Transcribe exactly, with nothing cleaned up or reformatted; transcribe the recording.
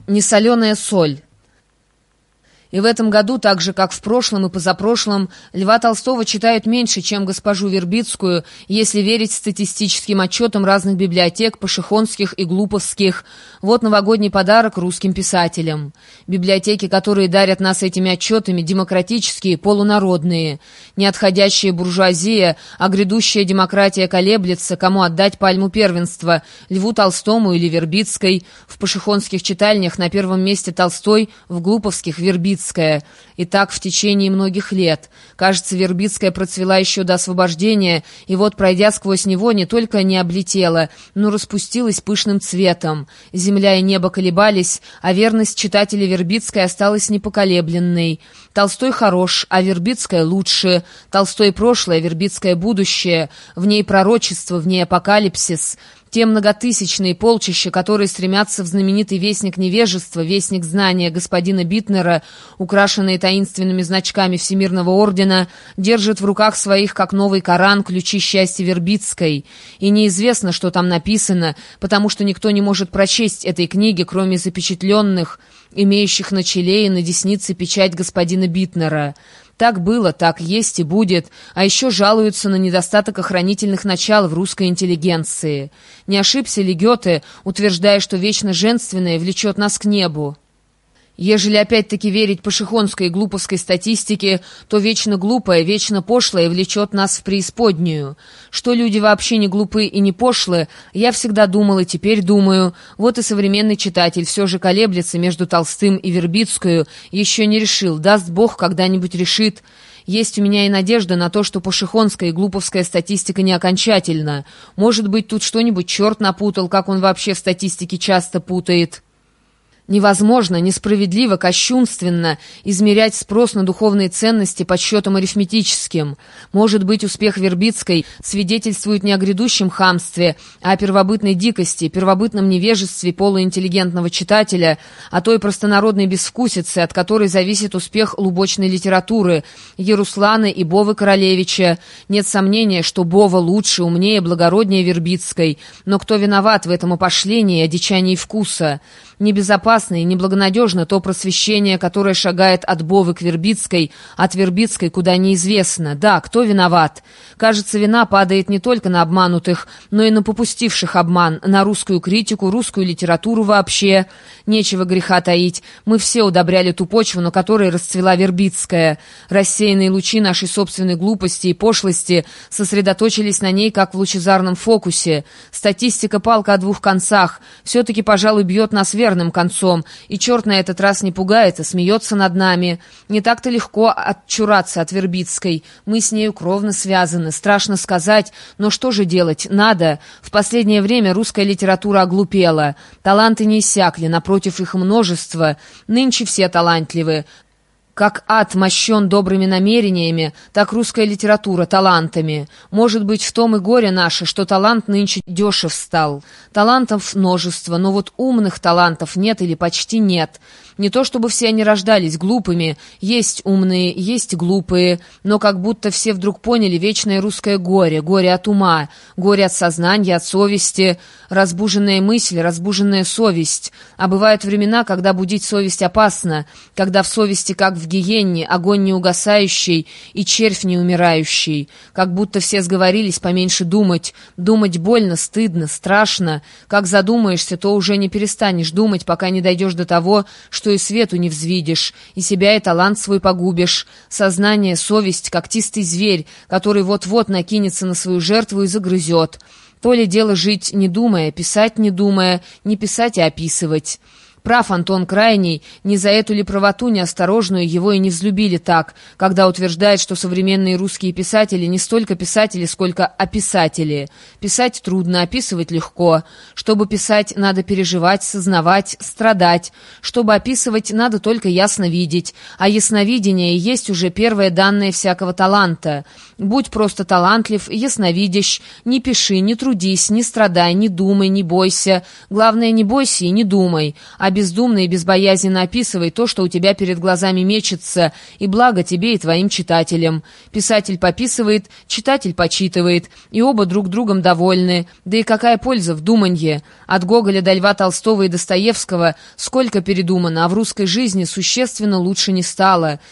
Несоленая соль. И в этом году, так же, как в прошлом и позапрошлом, Льва Толстого читают меньше, чем госпожу Вербицкую, если верить статистическим отчетам разных библиотек, пашихонских и глуповских. Вот новогодний подарок русским писателям. Библиотеки, которые дарят нас этими отчетами, демократические, полународные. Не отходящая буржуазия, а грядущая демократия колеблется, кому отдать пальму первенства, Льву Толстому или Вербицкой. В пашихонских читальнях на первом месте Толстой, в глуповских — Вербицкая. И так в течение многих лет. Кажется, Вербицкая процвела еще до освобождения, и вот, пройдя сквозь него, не только не облетела, но распустилась пышным цветом. Земля и небо колебались, а верность читателя Вербицкой осталась непоколебленной. Толстой хорош, а Вербицкая лучше. Толстой прошлое, Вербицкая будущее. В ней пророчество, в ней апокалипсис. Те многотысячные полчища, которые стремятся в знаменитый вестник невежества, вестник знания господина Битнера, украшенные таинственными значками Всемирного ордена, держат в руках своих, как новый Коран, ключи счастья Вербицкой. И неизвестно, что там написано, потому что никто не может прочесть этой книги, кроме запечатленных, имеющих на челе и на деснице печать господина Битнера. Так было, так есть и будет, а еще жалуются на недостаток охранительных начал в русской интеллигенции. Не ошибся ли Гёте, утверждая, что вечно женственное влечет нас к небу? Ежели опять-таки верить пашихонской и глуповской статистике, то вечно глупое, вечно пошлое влечет нас в преисподнюю. Что люди вообще не глупы и не пошлы, я всегда думал и теперь думаю. Вот и современный читатель все же колеблется между Толстым и Вербицкую, еще не решил, даст Бог, когда-нибудь решит. Есть у меня и надежда на то, что пашихонская и глуповская статистика не окончательна. Может быть, тут что-нибудь черт напутал, как он вообще в статистике часто путает. Невозможно, несправедливо, кощунственно измерять спрос на духовные ценности подсчетом арифметическим. Может быть, успех Вербицкой свидетельствует не о грядущем хамстве, а о первобытной дикости, первобытном невежестве полуинтеллигентного читателя, о той простонародной безвкусице, от которой зависит успех лубочной литературы, Еруслана и Бовы Королевича. Нет сомнения, что Бова лучше, умнее, благороднее Вербицкой, но кто виноват в этом опошлении и одичании вкуса? Небезопасно и неблагонадежно то просвещение, которое шагает от Бовы к Вербицкой, от Вербицкой куда неизвестно. Да, кто виноват? Кажется, вина падает не только на обманутых, но и на попустивших обман, на русскую критику, русскую литературу вообще. Нечего греха таить. Мы все удобряли ту почву, на которой расцвела Вербицкая. Рассеянные лучи нашей собственной глупости и пошлости сосредоточились на ней, как в лучезарном фокусе. Статистика — палка о двух концах. Все-таки, пожалуй, бьет нас вверх верным концом, и черт на этот раз не пугается, смеется над нами. Не так-то легко отчураться от Вербицкой. Мы с нею кровно связаны, страшно сказать, но что же делать? Надо. В последнее время русская литература оглупела. Таланты не иссякли, напротив, их множество. Нынче все талантливы. Как ад мощен добрыми намерениями, так русская литература талантами. Может быть, в том и горе наше, что талант нынче дешев стал. Талантов множество, но вот умных талантов нет или почти нет. Не то чтобы все они рождались глупыми, есть умные, есть глупые, но как будто все вдруг поняли вечное русское горе, горе от ума, горе от сознания, от совести, разбуженная мысль, разбуженная совесть. А бывают времена, когда будить совесть опасно, когда в совести, как в гиенне, огонь неугасающий и червь неумирающий. Как будто все сговорились поменьше думать. Думать больно, стыдно, страшно. Как задумаешься, то уже не перестанешь думать, пока не дойдешь до того, что и свету не взвидишь, и себя, и талант свой погубишь. Сознание, совесть — когтистый зверь, который вот-вот накинется на свою жертву и загрызет. То ли дело жить не думая, писать не думая, не писать, а описывать. Прав Антон Крайний, не за эту ли правоту неосторожную его и не взлюбили так, когда утверждает, что современные русские писатели не столько писатели, сколько описатели. Писать трудно, описывать легко. Чтобы писать, надо переживать, сознавать, страдать. Чтобы описывать, надо только ясно видеть. А ясновидение есть уже первое данное всякого таланта. Будь просто талантлив, ясновидящ, не пиши, не трудись, не страдай, не думай, не бойся. Главное, не бойся и не думай. А бездумно и безбоязненно описывай то, что у тебя перед глазами мечется, и благо тебе и твоим читателям. Писатель пописывает, читатель почитывает, и оба друг другом довольны. Да и какая польза в думанье? От Гоголя до Льва Толстого и Достоевского сколько передумано, а в русской жизни существенно лучше не стало.